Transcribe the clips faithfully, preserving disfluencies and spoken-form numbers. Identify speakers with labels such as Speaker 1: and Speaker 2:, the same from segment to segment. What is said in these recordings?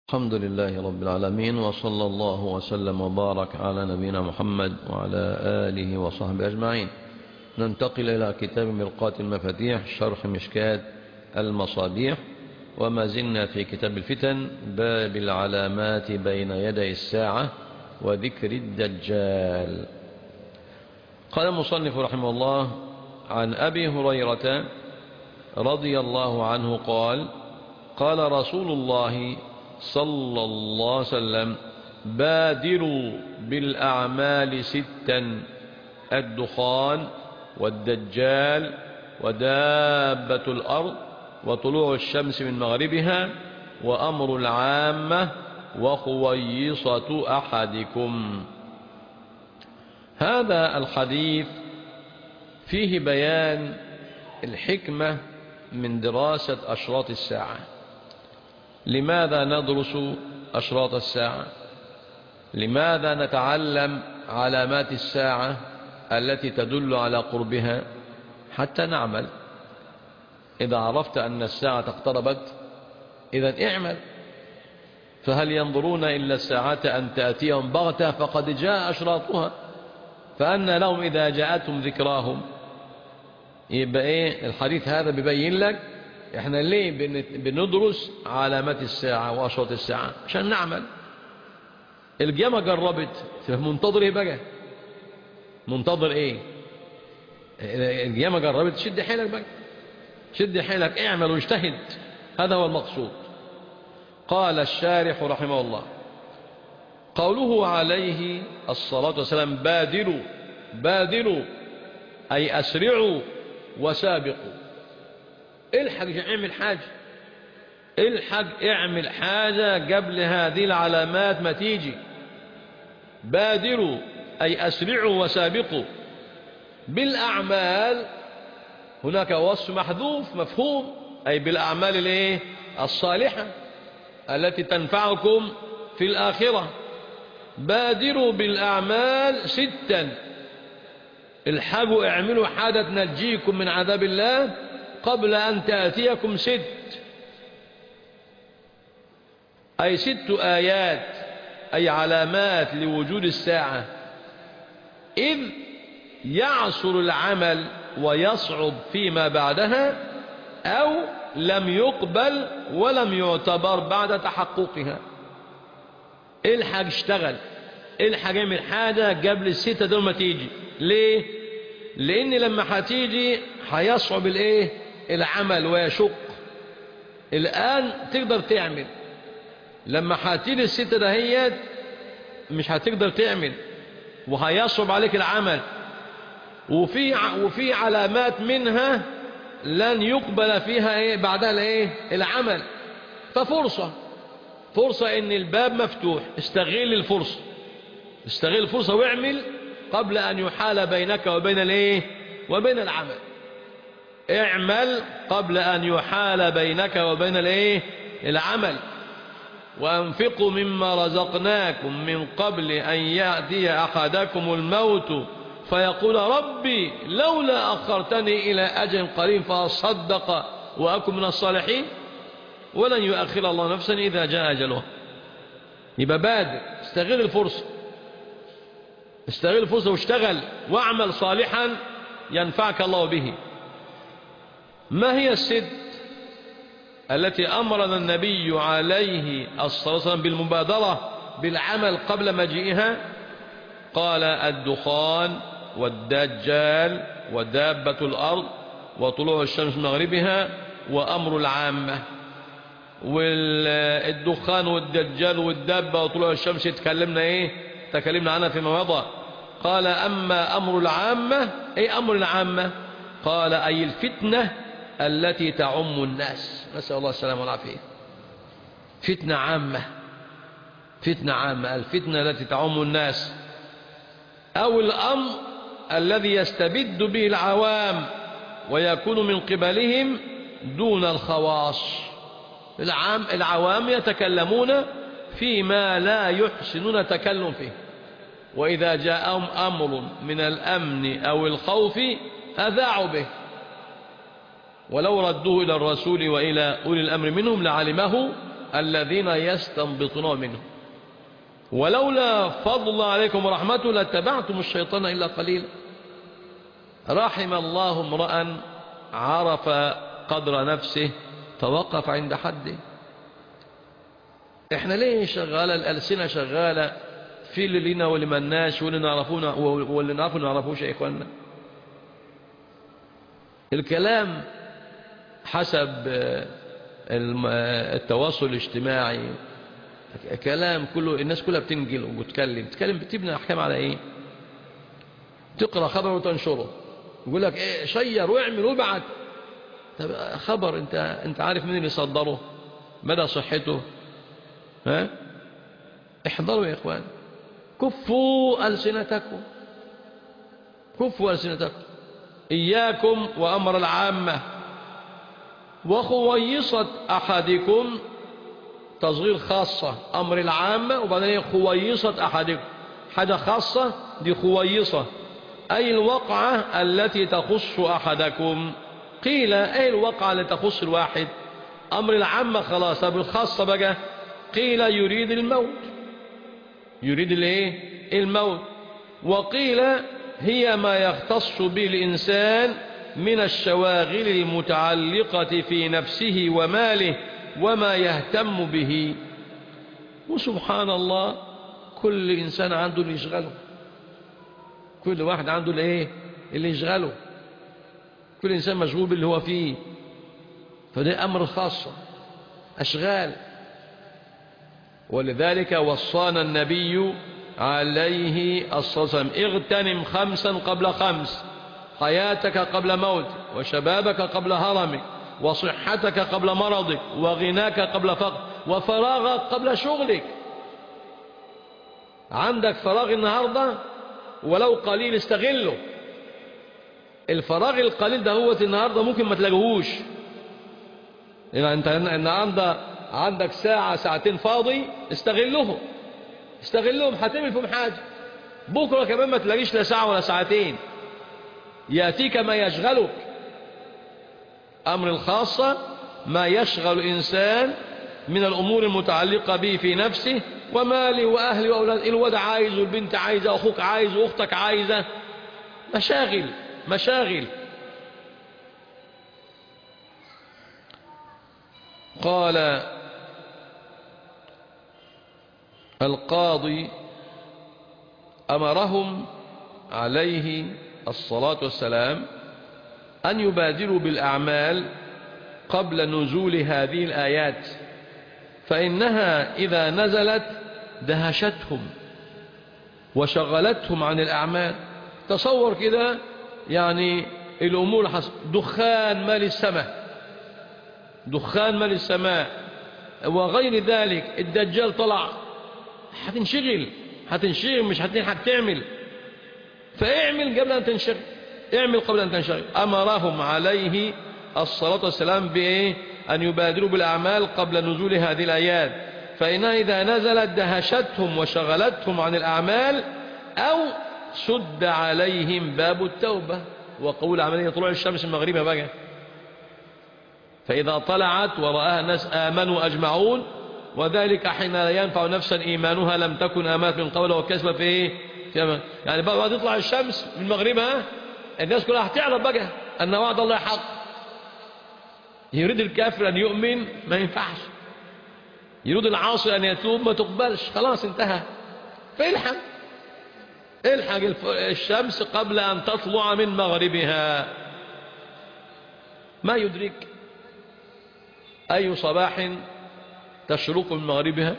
Speaker 1: الحمد لله رب العالمين، وصلى الله وسلم وبارك على نبينا محمد وعلى آله وصحبه أجمعين. ننتقل إلى كتاب مرقاة المفاتيح شرح مشكاة المصابيح، وما زلنا في كتاب الفتن، باب العلامات بين يدي الساعة وذكر الدجال. قال المصنف رحمه الله: عن أبي هريرة رضي الله عنه قال: قال رسول الله صلى الله عليه وسلم: بادروا بالأعمال ستا: الدخان والدجال ودابة الأرض وطلوع الشمس من مغربها وأمر العامة وخويصة أحدكم. هذا الحديث فيه بيان الحكمة من دراسة أشراط الساعة. لماذا ندرس أشراط الساعة؟ لماذا نتعلم علامات الساعة التي تدل على قربها؟ حتى نعمل. إذا عرفت أن الساعة اقتربت إذن اعمل. فهل ينظرون إلا الساعة أن تأتيهم بغتة فقد جاء أشراطها، فأن لهم إذا جاءتهم ذكراهم. يبقى إيه الحديث هذا بيبين لك احنا ليه بندرس علامات الساعة وأشراط الساعة؟ عشان نعمل. القيامة قربت، منتظر ايه بقى؟ منتظر ايه؟ القيامة قربت، شد حيلك بقى، شد حيلك، اعمل واجتهد. هذا هو المقصود. قال الشارح رحمه الله: قوله عليه الصلاة والسلام بادروا، بادروا أي أسرعوا وسابقوا. الحق اعمل حاجة، الحق اعمل حاجة قبل هذه العلامات ما تيجي. بادروا أي أسرعوا وسابقوا. بالأعمال هناك وصف محذوف مفهوم، أي بالأعمال الايه الصالحة التي تنفعكم في الآخرة. بادروا بالأعمال ستا: الحقوا اعملوا حاجة تنجيكم من عذاب الله قبل أن تأتيكم ست، أي ست آيات، أي علامات لوجود الساعة. إذ يعسر العمل ويصعب فيما بعدها، أو لم يقبل ولم يعتبر بعد تحققها. الحق اشتغل، الحق اعمل حاجة قبل الستة دول ما تيجي. ليه؟ لأن لما هتيجي هيصعب الايه العمل ويشق. الآن تقدر تعمل، لما هتيجي الستة دهيت مش هتقدر تعمل وهيصعب عليك العمل. وفي وفي علامات منها لن يقبل فيها ايه بعدها الايه العمل. ففرصة، فرصة ان الباب مفتوح، استغل الفرصة، استغل الفرصة واعمل قبل ان يحال بينك وبين الايه وبين العمل. اعمل قبل أن يحال بينك وبين الايه العمل. وأنفقوا مما رزقناكم من قبل أن يأتي أحدكم الموت فيقول ربي لولا أخرتني إلى أجل قريب فأصدق وأكن من الصالحين ولن يؤخر الله نفسا إذا جاء أجله. يبقى بادر، استغل الفرصة، استغل الفرصة واشتغل واعمل صالحا ينفعك الله به. ما هي الست التي أمرنا النبي عليه الصلاة والسلام بالمبادرة بالعمل قبل مجيئها؟ قال: الدخان والدجال ودابة الأرض وطلوع الشمس من مغربها وأمر العامة. والدخان والدجال والدابة وطلوع الشمس تكلمنا ايه تكلمنا عنها فيما مضى. قال: أما أمر العامة، أي أمر العامة؟ قال: أي الفتنة التي تعم الناس. نسأل الله السلامة والعافية. فتنة عامة، فتنة عامة، الفتنة التي تعم الناس. أو الأمر الذي يستبد به العوام ويكون من قبلهم دون الخواص. العام العوام يتكلمون فيما لا يحسنون تكلم فيه، وإذا جاءهم أمر من الأمن أو الخوف أذاعوا به، ولو ردوه إلى الرسول وإلى أولي الأمر منهم لعلمه الذين يستنبطون منه، ولولا فضل الله عليكم ورحمته لاتبعتم الشيطان إلا قليلا. رحم الله امرأ عرف قدر نفسه فوقف عند حده. احنا ليه شغالة الألسنة شغالة في اللي لنا واللي ملناش واللي نعرفونا واللي نعرفه نعرفوش يا إخواننا؟ الكلام حسب التواصل الاجتماعي كلام كله، الناس كلها بتنجل وبتكلم تتكلم بتبني أحكام على إيه؟ تقرأ خبر وتنشره، يقول لك إيه شير واعمل وابعت. طب خبر انت انت عارف مين اللي صدره؟ مدى صحته؟ ها؟ احضروا يا اخوان، كفوا ألسنتكم، كفوا ألسنتكم. إياكم وأمر العامة وخويصة أحدكم، تصغير خاصة أمر العامة وبعدين خويصة أحدكم، حاجة خاصة دي خويصة، أي الوقعة التي تخص أحدكم. قيل أي الوقعة التي تخص الواحد؟ أمر العامة خلاص، طب الخاصة بقى؟ قيل يريد الموت، يريد الايه؟ الموت. وقيل هي ما يختص به الإنسان من الشواغل المتعلقة في نفسه وماله وما يهتم به. وسبحان الله كل إنسان عنده اللي يشغله، كل واحد عنده الايه اللي يشغله، كل إنسان مشغول باللي هو فيه، فده أمر خاصة أشغال. ولذلك وصانا النبي عليه الصلاة والسلام اغتنم خمسا قبل خمس، حياتك قبل موتك، وشبابك قبل هرمك، وصحتك قبل مرضك، وغناك قبل فقر، وفراغك قبل شغلك. عندك فراغ النهاردة ولو قليل استغله. الفراغ القليل ده هو النهاردة ممكن ما تلاقيهوش، يعني انت النهارده عندك ساعة ساعتين فاضي استغلهم، استغلهم هتعمل فيهم حاجة. بكرة كمان ما تلاقيش لا ساعة ولا ساعتين، يأتيك ما يشغلك. أمر الخاصة ما يشغل الإنسان من الأمور المتعلقة به في نفسه وماله وأهله وأولاده. الواد عايز والبنت عايزة وأخوك عايز وأختك عايزة، مشاغل مشاغل. قال القاضي أمرهم عليه الصلاة والسلام أن يبادروا بالأعمال قبل نزول هذه الآيات، فإنها إذا نزلت دهشتهم وشغلتهم عن الأعمال. تصور كده يعني الأمور حصل دخان مال السماء، دخان مال السماء وغير ذلك، الدجال طلع، هتنشغل هتنشغل مش هتلحق تعمل، فاعمل قبل أن تنشغل، اعمل قبل أن تنشغل. أمرهم عليه الصلاة والسلام بإيه؟ أن يبادروا بالأعمال قبل نزول هذه الآيات، فإنها إذا نزلت دهشتهم وشغلتهم عن الأعمال أو سد عليهم باب التوبة. وقول عملية طلوع الشمس المغربة بقى، فإذا طلعت ورآها الناس آمنوا أجمعون، وذلك حين لا ينفع نفسا إيمانها لم تكن آمنت من قبل وكسبت في إيه؟ يعني بعد تطلع الشمس من مغربها الناس كلها هتعرف بقى أن وعد الله حق. يريد الكافر أن يؤمن ما ينفعش، يريد العاصي أن يتوب ما تقبلش، خلاص انتهى. فالحق الحق الشمس قبل أن تطلع من مغربها. ما يدرك أي صباح تشرق من مغربها.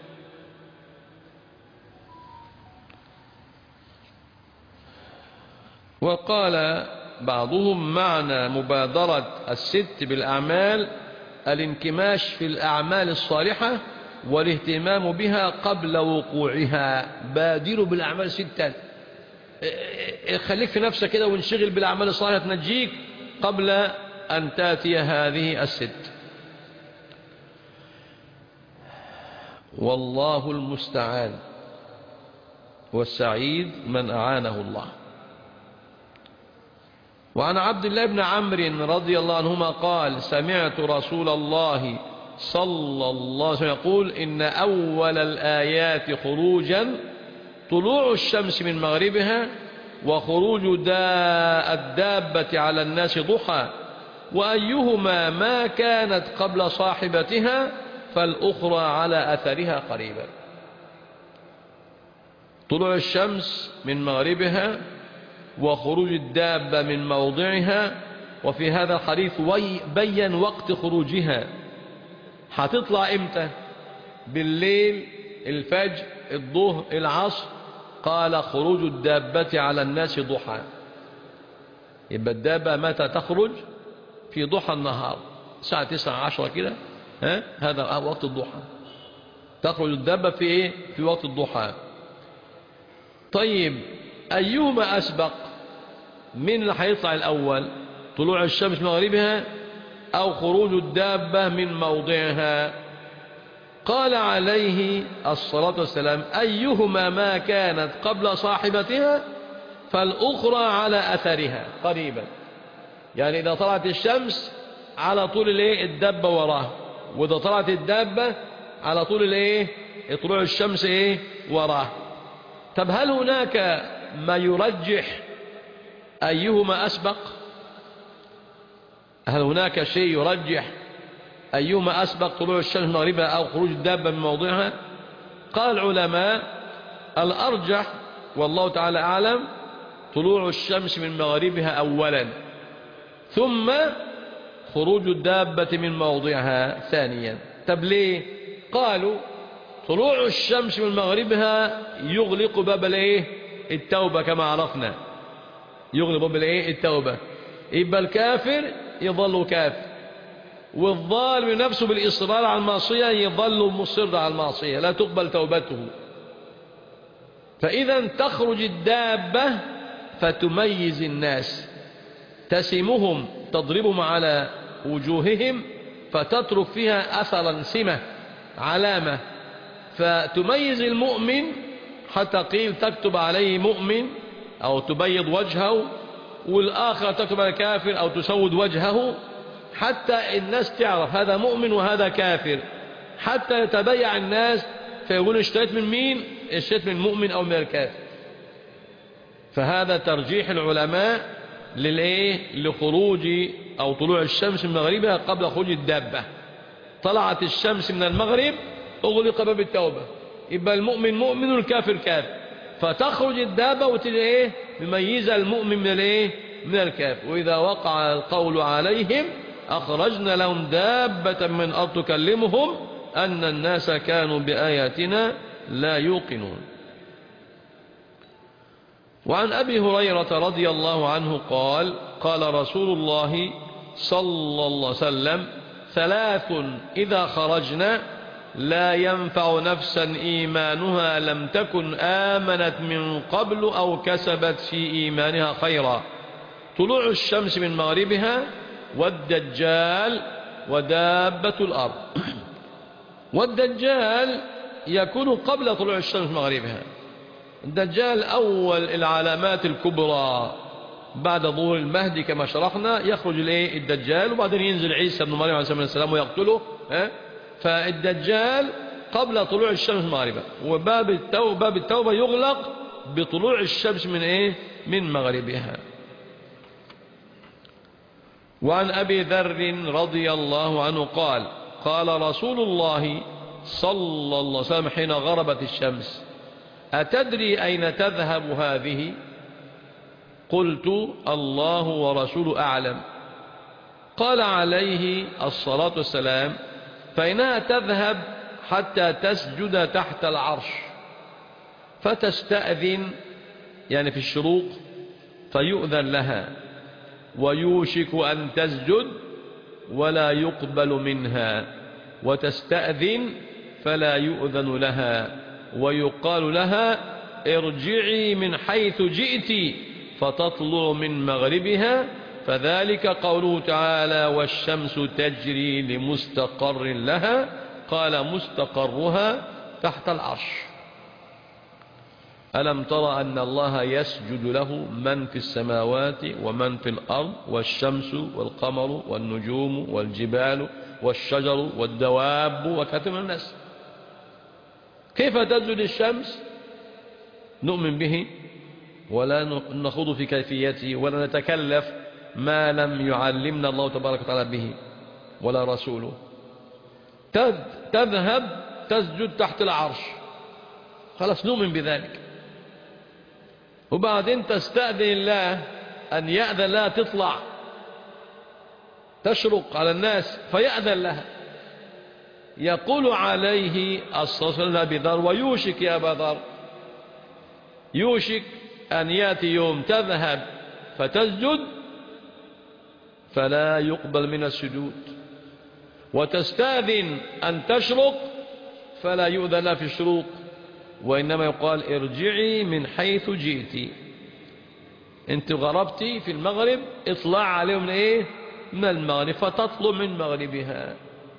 Speaker 1: وقال بعضهم معنى مبادرة الست بالأعمال الانكماش في الأعمال الصالحة والاهتمام بها قبل وقوعها. بادروا بالأعمال ستا، خليك في نفسك كده وانشغل بالأعمال الصالحة تنجيك قبل أن تأتي هذه الست. والله المستعان، والسعيد من أعانه الله. وعن عبد الله بن عمرو رضي الله عنهما قال: سمعت رسول الله صلى الله عليه وسلم يقول إن أول الآيات خروجا طلوع الشمس من مغربها وخروج داء الدابة على الناس ضحى، وأيهما ما كانت قبل صاحبتها فالأخرى على أثرها قريبا. طلوع الشمس من مغربها وخروج الدابة من موضعها. وفي هذا الحديث بين وقت خروجها، هتطلع امتى؟ بالليل، الفجر، الظهر، العصر. قال خروج الدابة على الناس ضحى، يبقى الدابة متى تخرج؟ في ضحى النهار، الساعة تسعة عشرة كده، ها؟ هذا وقت الضحى، تخرج الدابة في ايه؟ في وقت الضحى. طيب أيهما أسبق؟ من اللي هيطلع الأول؟ طلوع الشمس من مغربها أو خروج الدابة من موضعها؟ قال عليه الصلاة والسلام أيهما ما كانت قبل صاحبتها فالأخرى على أثرها قريبا. يعني إذا طلعت الشمس على طول الايه؟ الدابة وراه، وإذا طلعت الدابة على طول الايه؟ طلوع الشمس ايه؟ وراه. طب هل هناك ما يرجح أيهما أسبق؟ هل هناك شيء يرجح أيهما أسبق، طلوع الشمس من مغربها أو خروج الدابة من موضعها؟ قال العلماء الأرجح والله تعالى أعلم طلوع الشمس من مغربها أولا، ثم خروج الدابة من موضعها ثانيا. طب ليه؟ قالوا طلوع الشمس من مغربها يغلق باب الايه؟ التوبة، كما عرفنا يغلق باب الايه؟ التوبة. يبقى الكافر يظل كافر، والظالم نفسه بالإصرار على المعصية يظل مصر على المعصية، لا تقبل توبته. فإذا تخرج الدابة فتميز الناس، تسمهم، تضربهم على وجوههم، فتترك فيها أثرا، سمة، علامة، فتميز المؤمن، حتى قيل تكتب عليه مؤمن أو تبيض وجهه، والآخر تكتب على كافر أو تسود وجهه، حتى الناس تعرف هذا مؤمن وهذا كافر، حتى يتبيع الناس فيقول اشتريت من مين؟ اشتريت من المؤمن أو من الكافر. فهذا ترجيح العلماء للإيه؟ لخروج أو طلوع الشمس من مغربها قبل خروج الدابة. طلعت الشمس من المغرب أغلق باب التوبة، يبقى المؤمن مؤمن والكافر كافر، فتخرج الدابة وتجي إيه؟ مميزة المؤمن من الإيه؟ من الكافر. وإذا وقع القول عليهم أخرجنا لهم دابة من أرض تكلمهم أن الناس كانوا بآياتنا لا يوقنون. وعن أبي هريرة رضي الله عنه قال قال رسول الله صلى الله عليه وسلم ثلاث إذا خرجنا لا ينفع نفسا إيمانها لم تكن آمنت من قبل أو كسبت في إيمانها خيرا: طلوع الشمس من مغربها، والدجال، ودابة الأرض. والدجال يكون قبل طلوع الشمس من مغربها. الدجال أول العلامات الكبرى بعد ظهور المهدي كما شرحنا، يخرج الايه؟ الدجال، وبعدين ينزل عيسى بن مريم عليه السلام ويقتله. ها؟ فالدجال قبل طلوع الشمس من مغربها، وباب التوبة باب التوبة يغلق بطلوع الشمس من ايه؟ من مغربها. وعن أبي ذر رضي الله عنه قال قال رسول الله صلى الله عليه وسلم حين غربت الشمس: أتدري أين تذهب هذه؟ قلت: الله ورسوله أعلم. قال عليه الصلاة والسلام: فإنها تذهب حتى تسجد تحت العرش فتستأذن، يعني في الشروق، فيؤذن لها، ويوشك أن تسجد ولا يقبل منها، وتستأذن فلا يؤذن لها، ويقال لها: ارجعي من حيث جئت، فتطلع من مغربها، فذلك قوله تعالى: والشمس تجري لمستقر لها. قال: مستقرها تحت العرش. ألم ترى أن الله يسجد له من في السماوات ومن في الأرض، والشمس والقمر والنجوم والجبال والشجر والدواب وكثير من الناس. كيف تسجد الشمس؟ نؤمن به ولا نخوض في كيفيته ولا نتكلف ما لم يعلمنا الله تبارك وتعالى به ولا رسوله. تذهب تسجد تحت العرش، خلاص نؤمن بذلك. وبعدين تستأذن الله أن يأذن لها تطلع تشرق على الناس فيأذن لها. يقول عليه الصلاة والسلام لأبي ذر: ويوشك يا أبا ذر، يوشك أن يأتي يوم تذهب فتسجد فلا يقبل من السجود، وتستأذن أن تشرق فلا يؤذن لها في الشروق، وإنما يقال: ارجعي من حيث جئتي. انت غربتي في المغرب، اطلع عليهم من ايه؟ من المغرب، فتطلع من مغربها.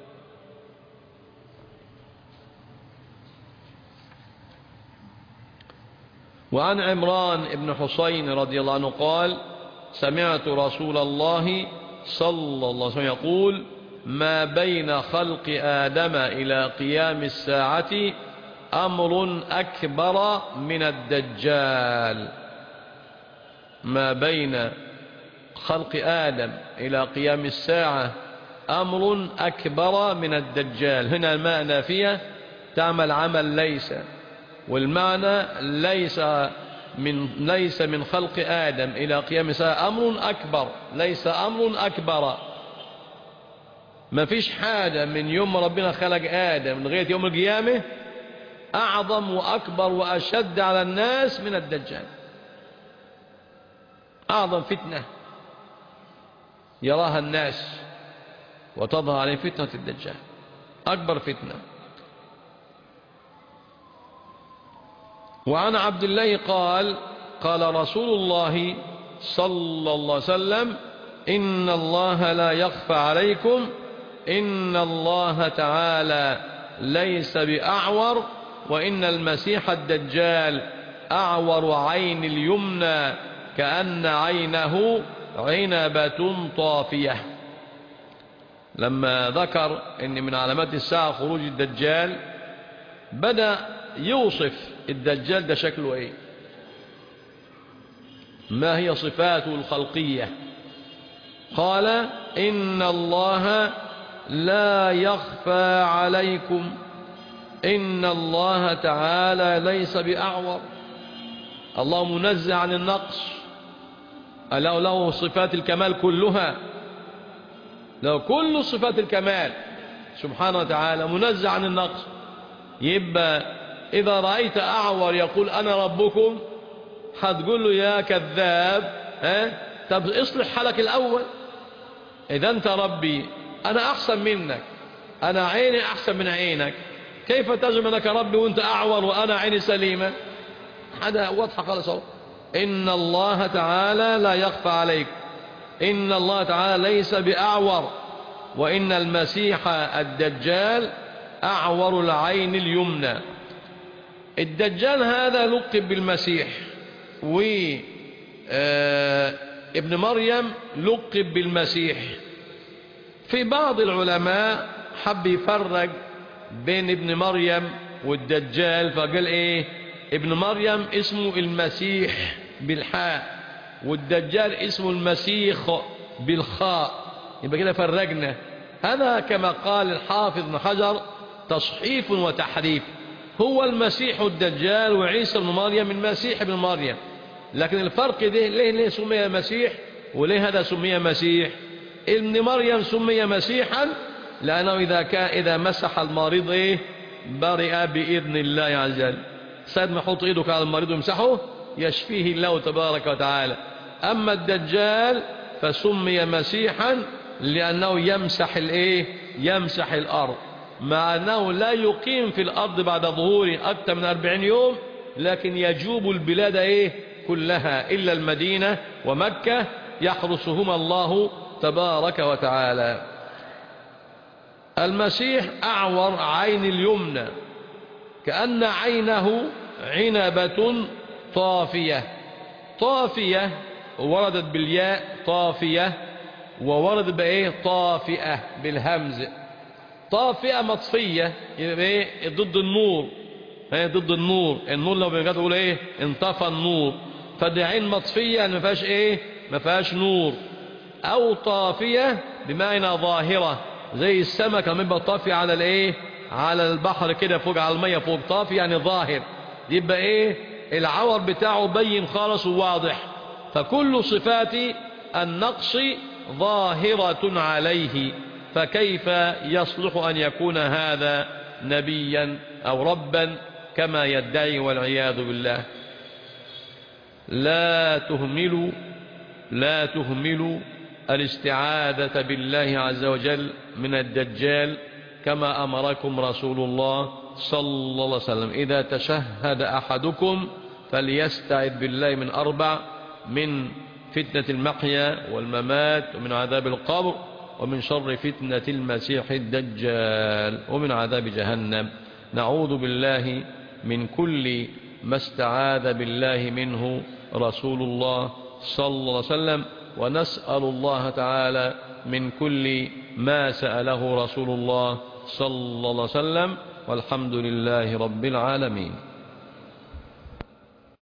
Speaker 1: وعن عمران بن حسين رضي الله عنه قال: سمعت رسول الله صلى الله عليه وسلم يقول: ما بين خلق آدم إلى قيام الساعة أمر أكبر من الدجال. ما بين خلق آدم إلى قيام الساعة أمر أكبر من الدجال. هنا الماء نافية تعمل عمل ليس، والمعنى ليس من ليس من خلق آدم إلى قيام الساعة أمر أكبر، ليس أمر أكبر. ما فيش حاجة من يوم ربنا خلق آدم لغاية يوم القيامة أعظم وأكبر وأشد على الناس من الدجال. أعظم فتنة يراها الناس وتظهر عليه فتنة الدجال، أكبر فتنة. وعن عبد الله قال: قال رسول الله صلى الله عليه وسلم: إن الله لا يخفى عليكم، إن الله تعالى ليس بأعور، وإن المسيح الدجال أعور عين اليمنى كأن عينه عنبة طافية. لما ذكر إن من علامات الساعة خروج الدجال، بدأ يوصف الدجال ده شكله إيه، ما هي صفاته الخلقية. قال: إن الله لا يخفى عليكم، إن الله تعالى ليس بأعور. الله منزه عن النقص، ألا له صفات الكمال كلها، له كل صفات الكمال سبحانه وتعالى، منزه عن النقص. يبقى إذا رأيت أعور يقول أنا ربكم، هتقول له يا كذاب، ها؟ طب اصلح حالك الأول. إذا أنت ربي، أنا أحسن منك، أنا عيني أحسن من عينك، كيف تزعم أنك ربي وأنت أعور وأنا عيني سليمة؟ هذا واضحة خالص. إن الله تعالى لا يخفى عليك، إن الله تعالى ليس بأعور، وإن المسيح الدجال أعور العين اليمنى. الدجال هذا لقب بالمسيح، وابن مريم لقب بالمسيح. في بعض العلماء حب يفرق بين ابن مريم والدجال، فقال ايه؟ ابن مريم اسمه المسيح بالحاء، والدجال اسمه المسيخ بالخاء، يبقى كده فرقنا. هذا كما قال الحافظ ابن حجر تصحيف وتحريف. هو المسيح الدجال، وعيسى ابن مريم المسيح ابن مريم، لكن الفرق ده ليه ليه سمي مسيح وليه هذا سمي مسيح؟ ابن مريم سمي مسيحا لأنه إذا كان إذا مسح المريض إيه؟ برئ بإذن الله عز وجل. سيد ما يحط إيدك على المريض ويمسحه يشفيه الله تبارك وتعالى. أما الدجال فسمي مسيحا لأنه يمسح الإيه؟ يمسح الأرض، مع أنه لا يقيم في الأرض بعد ظهوره أكثر من أربعين يوم، لكن يجوب البلاد إيه؟ كلها إلا المدينة ومكة يحرسهما الله تبارك وتعالى. المسيح أعور عين اليمنى كأن عينه عنبة طافية. طافية وردت بالياء طافية، ووردت بإيه؟ طافئة بالهمز. طافئة مطفية يبقى ايه ضد النور، ايه ضد النور. النور لو بنقدر نقول ايه انطفى النور، فدي عين مطفية يعني ما فيهاش ايه ما فيهاش نور. او طافية بمعنى ظاهرة، زي السمك لما يبقى طافي على الايه على البحر كده فوق على المية فوق، طافي يعني ظاهر، يبقى ايه العور بتاعه بين خالص وواضح. فكل صفات النقص ظاهرة عليه، فكيف يصلح أن يكون هذا نبيا أو ربا كما يدعي والعياذ بالله. لا تهملوا لا تهملوا الاستعاذة بالله عز وجل من الدجال كما أمركم رسول الله صلى الله عليه وسلم. إذا تشهد أحدكم فليستعذ بالله من أربع: من فتنة المحيا والممات، ومن عذاب القبر، ومن شر فتنة المسيح الدجال، ومن عذاب جهنم. نعوذ بالله من كل ما استعاذ بالله منه رسول الله صلى الله عليه وسلم، ونسأل الله تعالى من كل ما سأله رسول الله صلى الله عليه وسلم، والحمد لله رب العالمين.